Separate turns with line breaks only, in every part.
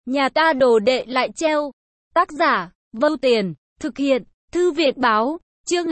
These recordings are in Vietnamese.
Nhà ta đồ đệ lại treo. Tác giả, Vô Tiền, thực hiện, Thư Viện Báo, chương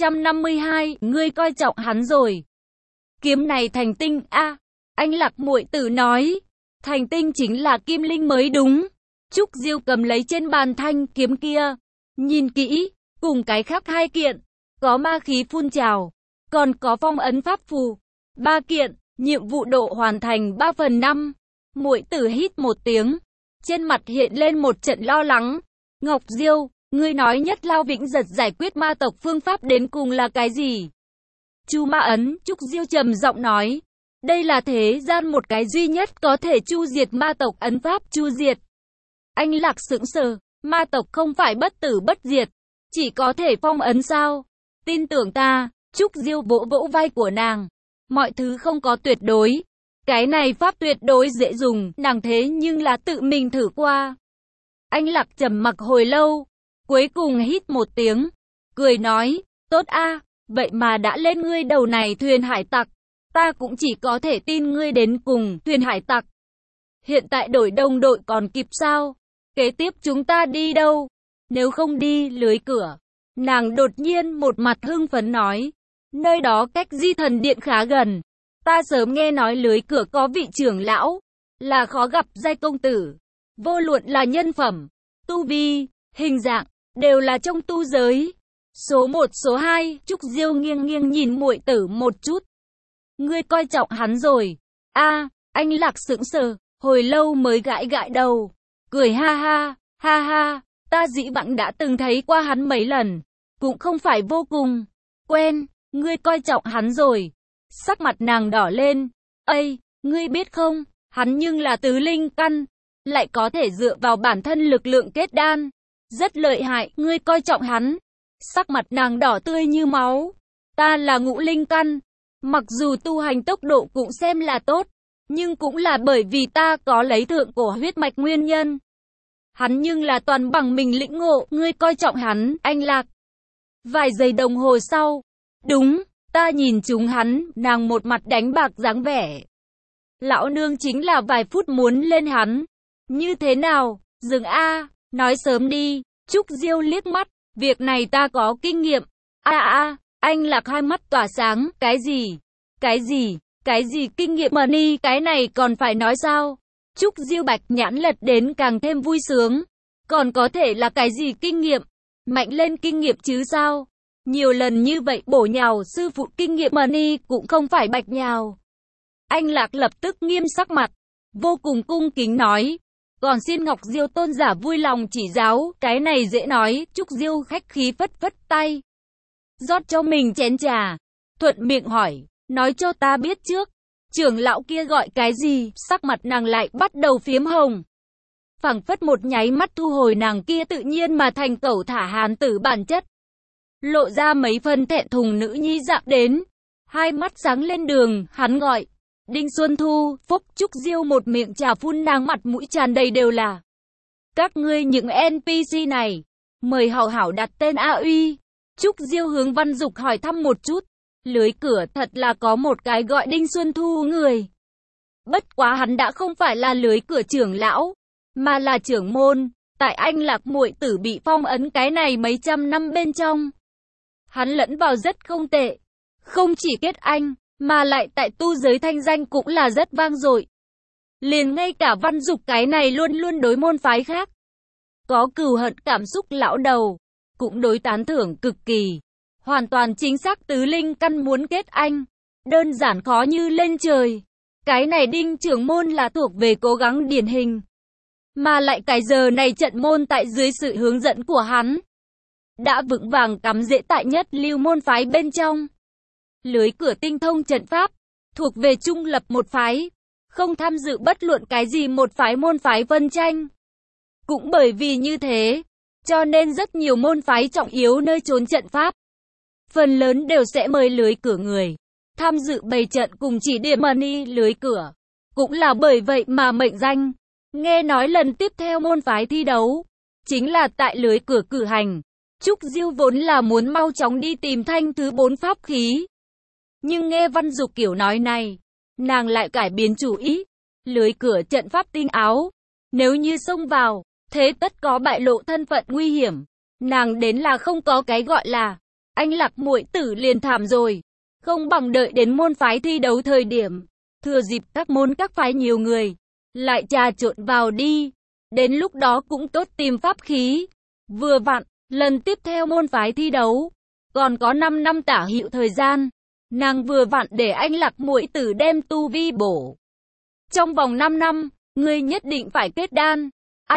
252, ngươi coi trọng hắn rồi. Kiếm này thành tinh a. Anh Lạc Muội Tử nói, thành tinh chính là kim linh mới đúng. Trúc Diêu cầm lấy trên bàn thanh kiếm kia, nhìn kỹ, cùng cái khác 2 kiện, có ma khí phun trào, còn có phong ấn pháp phù. 3 kiện, nhiệm vụ độ hoàn thành 3/5. Muội Tử hít một tiếng, trên mặt hiện lên một trận lo lắng. Ngọc Diêu, ngươi nói Nhất Lao Vĩnh Giật giải quyết ma tộc phương pháp đến cùng là cái gì? Chu Ma Ấn, Trúc Diêu trầm giọng nói, đây là thế gian một cái duy nhất có thể chu diệt ma tộc ấn pháp chu diệt. Anh Lạc sững sờ, ma tộc không phải bất tử bất diệt, chỉ có thể phong ấn sao? Tin tưởng ta. Trúc Diêu vỗ vỗ vai của nàng, mọi thứ không có tuyệt đối. Cái này pháp tuyệt đối dễ dùng, nàng thế nhưng là tự mình thử qua. Anh Lạc trầm mặc hồi lâu, cuối cùng hít một tiếng, cười nói, tốt a, vậy mà đã lên ngươi đầu này thuyền hải tặc, ta cũng chỉ có thể tin ngươi đến cùng, thuyền hải tặc. Hiện tại đổi đồng đội còn kịp sao? Kế tiếp chúng ta đi đâu? Nếu không đi lưới cửa. Nàng đột nhiên một mặt hưng phấn nói, nơi đó cách Di Thần Điện khá gần. Ta sớm nghe nói lưới cửa có vị trưởng lão, là khó gặp giai công tử. Vô luận là nhân phẩm, tu vi, hình dạng, đều là trong tu giới. Số 1, số 2, Trúc Diêu nghiêng nghiêng nhìn Muội Tử một chút. Ngươi coi trọng hắn rồi. A, anh Lạc sững sờ, hồi lâu mới gãi gãi đầu. Cười ha ha, ta dĩ vãng đã từng thấy qua hắn mấy lần. Cũng không phải vô cùng quen, ngươi coi trọng hắn rồi. Sắc mặt nàng đỏ lên. Ây, ngươi biết không, hắn nhưng là tứ linh căn, lại có thể dựa vào bản thân lực lượng kết đan. Rất lợi hại, ngươi coi trọng hắn. Sắc mặt nàng đỏ tươi như máu. Ta là ngũ linh căn, mặc dù tu hành tốc độ cũng xem là tốt, nhưng cũng là bởi vì ta có lấy thượng cổ huyết mạch nguyên nhân. Hắn nhưng là toàn bằng mình lĩnh ngộ, ngươi coi trọng hắn, anh Lạc. Vài giây đồng hồ sau, đúng, ta nhìn chúng hắn, nàng một mặt đánh bạc dáng vẻ. Lão nương chính là vài phút muốn lên hắn. Như thế nào, dừng a, nói sớm đi. Trúc Diêu liếc mắt, việc này ta có kinh nghiệm. Anh Lạc hai mắt tỏa sáng, cái gì kinh nghiệm mà ni, cái này còn phải nói sao? Trúc Diêu bạch nhãn lật đến càng thêm vui sướng. Còn có thể là cái gì kinh nghiệm? Mạnh lên kinh nghiệm chứ sao? Nhiều lần như vậy bổ nhào sư phụ kinh nghiệm mà ni cũng không phải bạch nhào. Anh Lạc lập tức nghiêm sắc mặt, vô cùng cung kính nói, còn xin Ngọc Diêu tôn giả vui lòng chỉ giáo, cái này dễ nói. Trúc Diêu khách khí phất phất tay, rót cho mình chén trà, thuận miệng hỏi, nói cho ta biết trước, trưởng lão kia gọi cái gì? Sắc mặt nàng lại bắt đầu phiếm hồng, phảng phất một nháy mắt thu hồi nàng kia tự nhiên mà thành cẩu thả hán tử bản chất, lộ ra mấy phần thẹn thùng nữ nhi dạng đến. Hai mắt sáng lên đường, hắn gọi Đinh Xuân Thu. Phúc. Trúc Diêu một miệng trà phun, nàng mặt mũi tràn đầy đều là, các ngươi những NPC này, mời hảo hảo đặt tên A Uy. Trúc Diêu hướng Văn Dục hỏi thăm một chút, lưới cửa thật là có một cái gọi Đinh Xuân Thu người. Bất quá hắn đã không phải là lưới cửa trưởng lão, mà là trưởng môn. Tại anh Lạc Muội Tử bị phong ấn cái này mấy trăm năm bên trong, hắn lẫn vào rất không tệ, không chỉ kết anh, mà lại tại tu giới thanh danh cũng là rất vang dội. Liền ngay cả Văn Dục cái này luôn luôn đối môn phái khác có cừu hận cảm xúc lão đầu, cũng đối tán thưởng cực kỳ. Hoàn toàn chính xác tứ linh căn muốn kết anh, đơn giản khó như lên trời. Cái này Đinh trưởng môn là thuộc về cố gắng điển hình, mà lại cái giờ này trận môn tại dưới sự hướng dẫn của hắn, đã vững vàng cắm rễ tại nhất lưu môn phái bên trong. Lưới cửa tinh thông trận pháp, thuộc về trung lập một phái, không tham dự bất luận cái gì một phái môn phái phân tranh. Cũng bởi vì như thế, cho nên rất nhiều môn phái trọng yếu nơi trốn trận pháp, phần lớn đều sẽ mời lưới cửa người tham dự bày trận cùng chỉ điểm money lưới cửa. Cũng là bởi vậy mà mệnh danh. Nghe nói lần tiếp theo môn phái thi đấu chính là tại lưới cửa cử hành. Trúc Diêu vốn là muốn mau chóng đi tìm thanh thứ 4 pháp khí, nhưng nghe Văn Dục kiểu nói này, nàng lại cải biến chủ ý. Lưới cửa trận pháp tinh áo, Nếu như xông vào, thế tất có bại lộ thân phận nguy hiểm. Nàng đến là không có cái gọi là anh Lạc muội tử liền thảm rồi. Không bằng đợi đến môn phái thi đấu thời điểm, thừa dịp các môn các phái nhiều người, lại trà trộn vào đi. Đến lúc đó cũng tốt tìm pháp khí. Vừa vặn, lần tiếp theo môn phái thi đấu, còn có 5 năm tả hữu thời gian. Nàng vừa vặn để anh Lạc muội tử đem tu vi bổ. Trong vòng 5 năm, ngươi nhất định phải kết đan.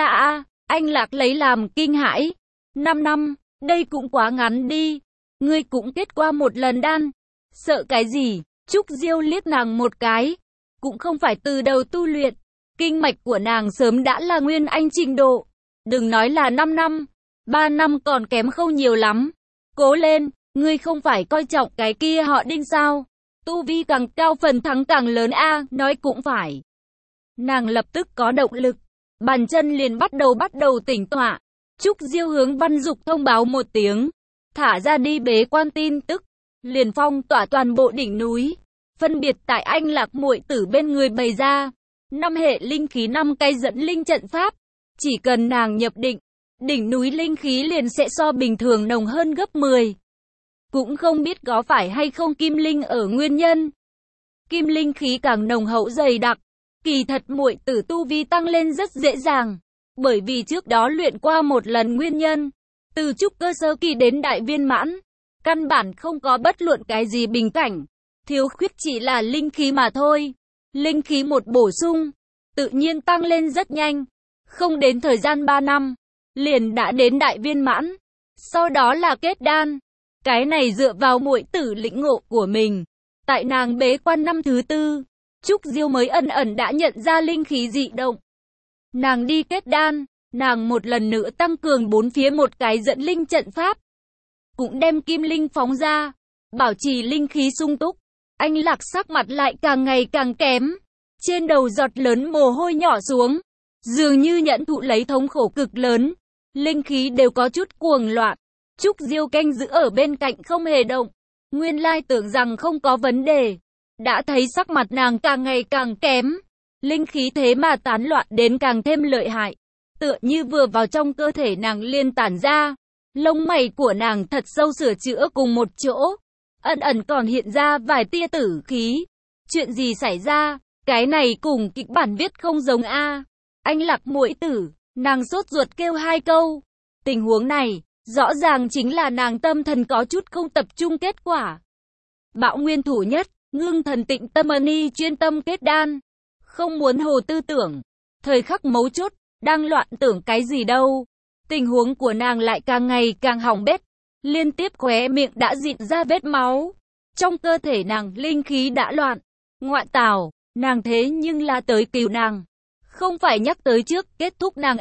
Anh Lạc lấy làm kinh hãi. 5 năm, đây cũng quá ngắn đi. Ngươi cũng kết qua một lần đan. Sợ cái gì? Trúc Diêu liếc nàng một cái. Cũng không phải từ đầu tu luyện. Kinh mạch của nàng sớm đã là nguyên anh trình độ. Đừng nói là 5 năm. 3 năm còn kém không nhiều lắm. Cố lên, ngươi không phải coi trọng cái kia họ Đinh sao? Tu vi càng cao phần thắng càng lớn nói cũng phải. Nàng lập tức có động lực. Bàn chân liền bắt đầu tỉnh tọa. Trúc Diêu hướng Văn Dục thông báo một tiếng. Thả ra đi bế quan tin tức. Liền phong tỏa toàn bộ đỉnh núi. Phân biệt tại anh Lạc muội tử bên người bày ra. 5 hệ linh khí 5 cây dẫn linh trận pháp. Chỉ cần nàng nhập định, đỉnh núi linh khí liền sẽ so bình thường nồng hơn gấp 10. Cũng không biết có phải hay không kim linh ở nguyên nhân. Kim linh khí càng nồng hậu dày đặc. Kỳ thật muội tử tu vi tăng lên rất dễ dàng. Bởi vì trước đó luyện qua một lần nguyên nhân. Từ trúc cơ sơ kỳ đến đại viên mãn. Căn bản không có bất luận cái gì bình cảnh. Thiếu khuyết chỉ là linh khí mà thôi. Linh khí một bổ sung, tự nhiên tăng lên rất nhanh. Không đến thời gian 3 năm, liền đã đến đại viên mãn. Sau đó là kết đan. Cái này dựa vào muội tử lĩnh ngộ của mình. Tại nàng bế quan năm thứ 4, Trúc Diêu mới ẩn ẩn đã nhận ra linh khí dị động. Nàng đi kết đan, nàng một lần nữa tăng cường 4 phía một cái dẫn linh trận pháp. Cũng đem kim linh phóng ra, bảo trì linh khí sung túc. Anh Lạc sắc mặt lại càng ngày càng kém. Trên đầu giọt lớn mồ hôi nhỏ xuống. Dường như nhẫn thụ lấy thống khổ cực lớn. Linh khí đều có chút cuồng loạn. Trúc Diêu canh giữ ở bên cạnh không hề động. Nguyên lai tưởng rằng không có vấn đề. Đã thấy sắc mặt nàng càng ngày càng kém. Linh khí thế mà tán loạn đến càng thêm lợi hại. Tựa như vừa vào trong cơ thể nàng liên tản ra. Lông mày của nàng thật sâu sửa chữa cùng một chỗ. Ẩn ẩn còn hiện ra vài tia tử khí. Chuyện gì xảy ra? Cái này cùng kịch bản viết không giống Anh Lạc muội tử, nàng sốt ruột kêu 2 câu. Tình huống này, rõ ràng chính là nàng tâm thần có chút không tập trung kết quả. Bạo nguyên thủ nhất, ngưng thần tịnh tâm ni chuyên tâm kết đan. Không muốn hồ tư tưởng. Thời khắc mấu chốt, đang loạn tưởng cái gì đâu. Tình huống của nàng lại càng ngày càng hỏng bét. Liên tiếp khóe miệng đã dịn ra vết máu. Trong cơ thể nàng linh khí đã loạn. Ngoại tảo, nàng thế nhưng là tới cứu nàng. Không phải nhắc tới trước kết thúc nàng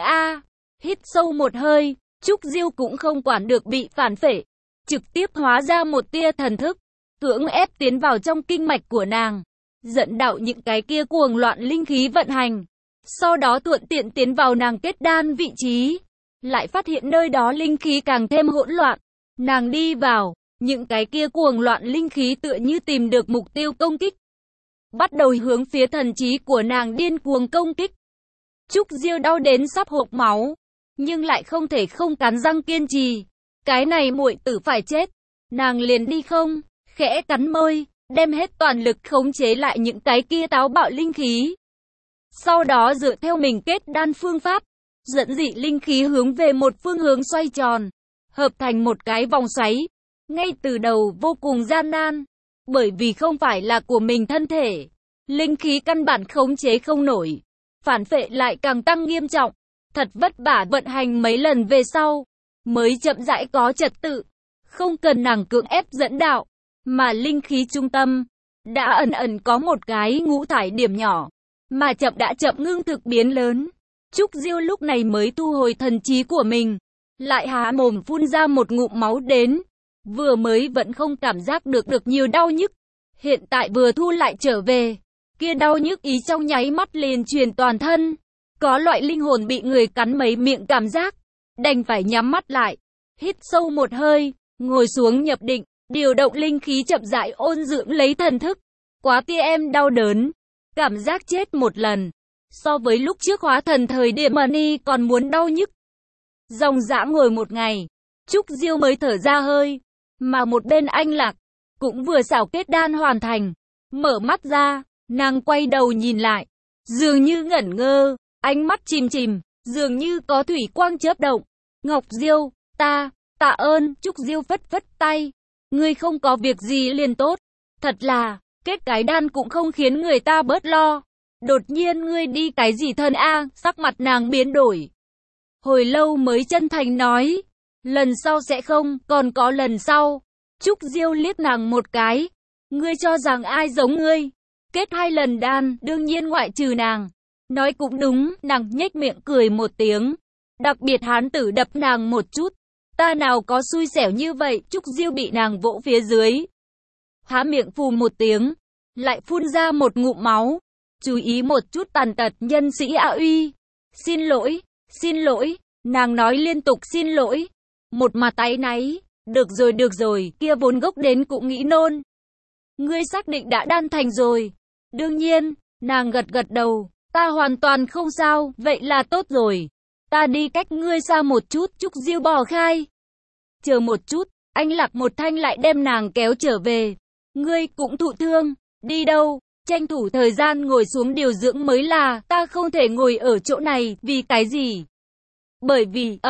Hít sâu một hơi, Trúc Diêu cũng không quản được bị phản phệ. Trực tiếp hóa ra một tia thần thức. Cưỡng ép tiến vào trong kinh mạch của nàng. Dẫn đạo những cái kia cuồng loạn linh khí vận hành. Sau đó thuận tiện tiến vào nàng kết đan vị trí. Lại phát hiện nơi đó linh khí càng thêm hỗn loạn. Nàng đi vào, những cái kia cuồng loạn linh khí tựa như tìm được mục tiêu công kích. Bắt đầu hướng phía thần trí của nàng điên cuồng công kích. Trúc Diêu đau đến sắp hộc máu, nhưng lại không thể không cắn răng kiên trì. Cái này muội tử phải chết. Nàng liền đi không, khẽ cắn môi, đem hết toàn lực khống chế lại những cái kia táo bạo linh khí. Sau đó dựa theo mình kết đan phương pháp, dẫn dị linh khí hướng về một phương hướng xoay tròn. Hợp thành một cái vòng xoáy. Ngay từ đầu vô cùng gian nan. Bởi vì không phải là của mình thân thể. Linh khí căn bản khống chế không nổi. Phản phệ lại càng tăng nghiêm trọng. Thật vất vả vận hành mấy lần về sau. Mới chậm rãi có trật tự. Không cần nàng cưỡng ép dẫn đạo. Mà linh khí trung tâm. Đã ẩn ẩn có một cái ngũ thải điểm nhỏ. Mà đã chậm ngưng thực biến lớn. Trúc Diêu lúc này mới thu hồi thần trí của mình. Lại há mồm phun ra một ngụm máu đến. Vừa mới vẫn không cảm giác được nhiều đau nhức. Hiện tại vừa thu lại trở về. Kia đau nhức ý trong nháy mắt liền truyền toàn thân. Có loại linh hồn bị người cắn mấy miệng cảm giác. Đành phải nhắm mắt lại. Hít sâu một hơi. Ngồi xuống nhập định. Điều động linh khí chậm rãi ôn dưỡng lấy thần thức. Quá tia em đau đớn. Cảm giác chết một lần. So với lúc trước hóa thần thời điểm Money còn muốn đau nhức. Dòng dã ngồi một ngày, Trúc Diêu mới thở ra hơi, mà một bên Anh Lạc cũng vừa xảo kết đan hoàn thành. Mở mắt ra, nàng quay đầu nhìn lại, dường như ngẩn ngơ, ánh mắt chìm chìm, dường như có thủy quang chớp động. Ngọc Diêu, tạ ơn, Trúc Diêu phất phất tay. Ngươi không có việc gì liền tốt. Thật là, kết cái đan cũng không khiến người ta bớt lo. Đột nhiên ngươi đi cái gì thân a? Sắc mặt nàng biến đổi. Hồi lâu mới chân thành nói, lần sau sẽ không, còn có lần sau. Trúc Diêu liếc nàng một cái. Ngươi cho rằng ai giống ngươi? Kết 2 lần đan, đương nhiên ngoại trừ nàng. Nói cũng đúng, nàng nhếch miệng cười một tiếng. Đặc biệt hán tử đập nàng một chút. Ta nào có xui xẻo như vậy, Trúc Diêu bị nàng vỗ phía dưới. Há miệng phù một tiếng, lại phun ra một ngụm máu. Chú ý một chút tàn tật nhân sĩ A Uy. Xin lỗi, nàng nói liên tục xin lỗi. Một mặt áy náy, được rồi, kia vốn gốc đến cũng nghĩ nôn. Ngươi xác định đã đan thành rồi. Đương nhiên, nàng gật đầu, ta hoàn toàn không sao, vậy là tốt rồi. Ta đi cách ngươi xa một chút, Trúc Diêu bỏ khai. Chờ một chút, Anh Lạc một thanh lại đem nàng kéo trở về. Ngươi cũng thụ thương, đi đâu? Tranh thủ thời gian ngồi xuống điều dưỡng mới là, ta không thể ngồi ở chỗ này, vì cái gì? Bởi vì,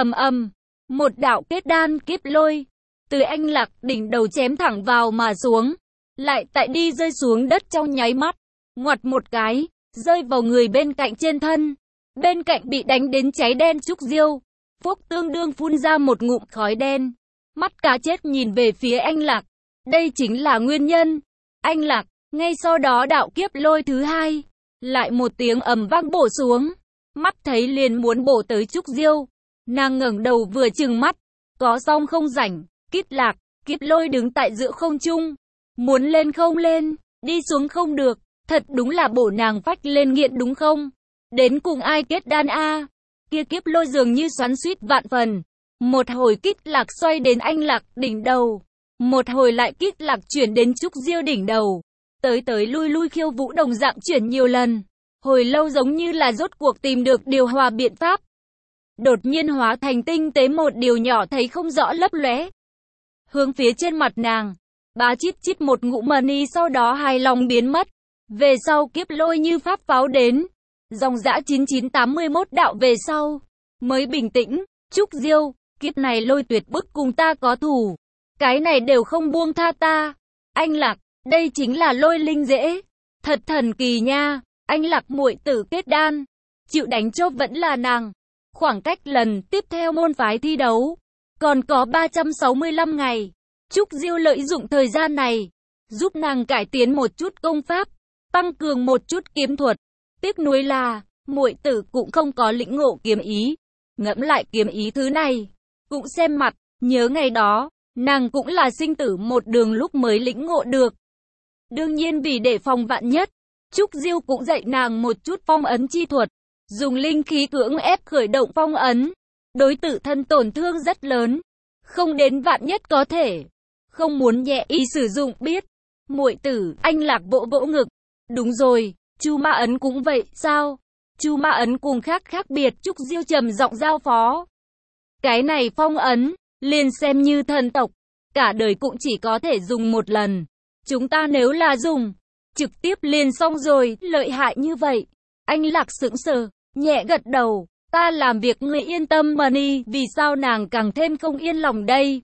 một đạo kết đan kiếp lôi, từ Anh Lạc đỉnh đầu chém thẳng vào mà xuống, lại tại đi rơi xuống đất trong nháy mắt, ngoặt một cái, rơi vào người bên cạnh trên thân. Bên cạnh bị đánh đến cháy đen Trúc Diêu, phốc tương đương phun ra một ngụm khói đen. Mắt cá chết nhìn về phía Anh Lạc, đây chính là nguyên nhân. Anh Lạc, ngay sau đó đạo kiếp lôi thứ 2, lại một tiếng ầm vang bổ xuống, mắt thấy liền muốn bổ tới Trúc Diêu. Nàng ngẩng đầu vừa trừng mắt, có xong không rảnh, Kít Lạc, kiếp lôi đứng tại giữa không trung, muốn lên không lên, đi xuống không được, thật đúng là bổ nàng phách lên nghiện đúng không? Đến cùng ai kết đan a? Kia kiếp lôi dường như xoắn xuýt vạn phần. Một hồi Kít Lạc xoay đến Anh Lạc đỉnh đầu, một hồi lại Kít Lạc chuyển đến Trúc Diêu đỉnh đầu. Tới lui khiêu vũ đồng dạng chuyển nhiều lần. Hồi lâu giống như là rốt cuộc tìm được điều hòa biện pháp. Đột nhiên hóa thành tinh tế một điều nhỏ thấy không rõ lấp lóe. Hướng phía trên mặt nàng, bá chít một ngụm Money sau đó hài lòng biến mất. Về sau kiếp lôi như pháp pháo đến. Dòng dã 9981 đạo về sau, mới bình tĩnh. Trúc Diêu, kiếp này lôi tuyệt bức cùng ta có thù. Cái này đều không buông tha ta. Anh Lạc, đây chính là lôi linh dễ. Thật thần kỳ nha. Anh Lạc muội tử kết đan, chịu đánh chốt vẫn là nàng. Khoảng cách lần tiếp theo môn phái thi đấu còn có 365 ngày. Trúc Diêu lợi dụng thời gian này, giúp nàng cải tiến một chút công pháp, tăng cường một chút kiếm thuật. Tiếc nuối là, muội tử cũng không có lĩnh ngộ kiếm ý. Ngẫm lại kiếm ý thứ này, cũng xem mặt, nhớ ngày đó, nàng cũng là sinh tử một đường lúc mới lĩnh ngộ được. Đương nhiên vì để phòng vạn nhất, Trúc Diêu cũng dạy nàng một chút phong ấn chi thuật, dùng linh khí cưỡng ép khởi động phong ấn, đối tự thân tổn thương rất lớn, không đến vạn nhất có thể, không muốn nhẹ ý sử dụng biết. Muội tử, Anh Lạc vỗ vỗ ngực, đúng rồi, Chu Ma ấn cũng vậy, sao? Chu Ma ấn cùng khác biệt, Trúc Diêu trầm giọng giao phó. Cái này phong ấn, liền xem như thần tộc, cả đời cũng chỉ có thể dùng một lần. Chúng ta nếu là dùng, trực tiếp liền xong rồi, lợi hại như vậy. Anh Lạc sững sờ, nhẹ gật đầu, ta làm việc ngươi yên tâm Money, vì sao nàng càng thêm không yên lòng đây.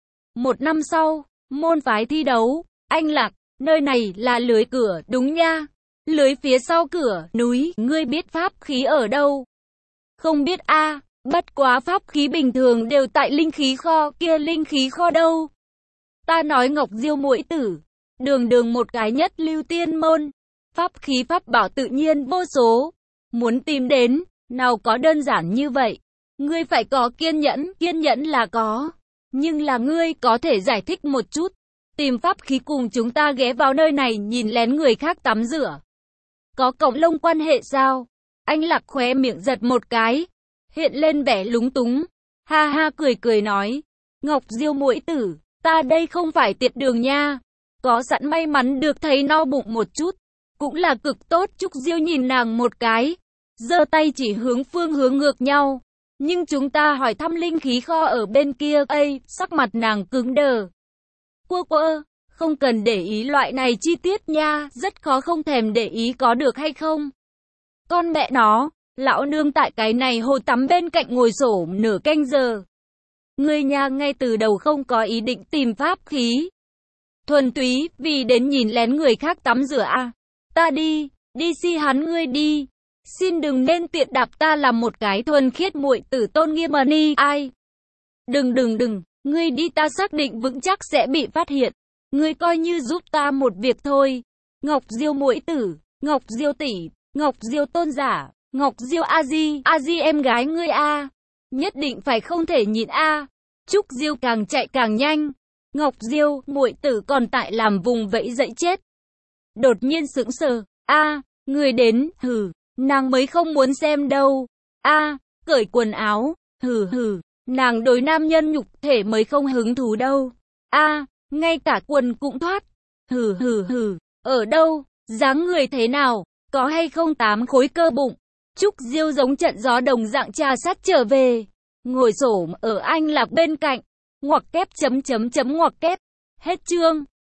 1 năm sau, môn phái thi đấu, Anh Lạc, nơi này là lưới cửa, đúng nha. Lưới phía sau cửa, núi, ngươi biết pháp khí ở đâu? Không biết a, bất quá pháp khí bình thường đều tại linh khí kho, kia linh khí kho đâu? Ta nói Ngọc Diêu muội tử, đường một cái nhất lưu tiên môn, pháp khí pháp bảo tự nhiên vô số, muốn tìm đến, nào có đơn giản như vậy. Ngươi phải có kiên nhẫn là có, nhưng là ngươi có thể giải thích một chút, tìm pháp khí cùng chúng ta ghé vào nơi này nhìn lén người khác tắm rửa. Có cộng lông quan hệ sao? Anh Lạc khóe miệng giật một cái, hiện lên vẻ lúng túng, ha ha cười nói, Ngọc Diêu muội tử, ta đây không phải tiệt đường nha, có sẵn may mắn được thấy no bụng một chút, cũng là cực tốt. Trúc Diêu nhìn nàng một cái, giơ tay chỉ hướng phương hướng ngược nhau. Nhưng chúng ta hỏi thăm linh khí kho ở bên kia, sắc mặt nàng cứng đờ. Quơ, không cần để ý loại này chi tiết nha, rất khó không thèm để ý có được hay không. Con mẹ nó, lão nương tại cái này hồ tắm bên cạnh ngồi xổm nửa canh giờ. Ngươi nha ngay từ đầu không có ý định tìm pháp khí. Thuần túy vì đến nhìn lén người khác tắm rửa à. Ta đi si hắn ngươi đi. Xin đừng nên tiện đạp ta làm một cái thuần khiết muội tử tôn nghiêm mà ni ai. Đừng, ngươi đi ta xác định vững chắc sẽ bị phát hiện. Ngươi coi như giúp ta một việc thôi. Ngọc Diêu muội tử, Ngọc Diêu tỷ, Ngọc Diêu tôn giả, Ngọc Diêu a di em gái ngươi a. Nhất định phải không thể nhịn a. Trúc Diêu càng chạy càng nhanh. Ngọc Diêu muội tử còn tại làm vùng vẫy dậy chết. Đột nhiên sững sờ, người đến, nàng mới không muốn xem đâu. Cởi quần áo, nàng đối nam nhân nhục thể mới không hứng thú đâu. Ngay cả quần cũng thoát. Ở đâu, dáng người thế nào, có hay không 8 khối cơ bụng. Trúc Diêu giống trận gió đồng dạng trà sát trở về. Ngồi xổm ở anh lạc bên cạnh. Ngoặc kép. Hết chương.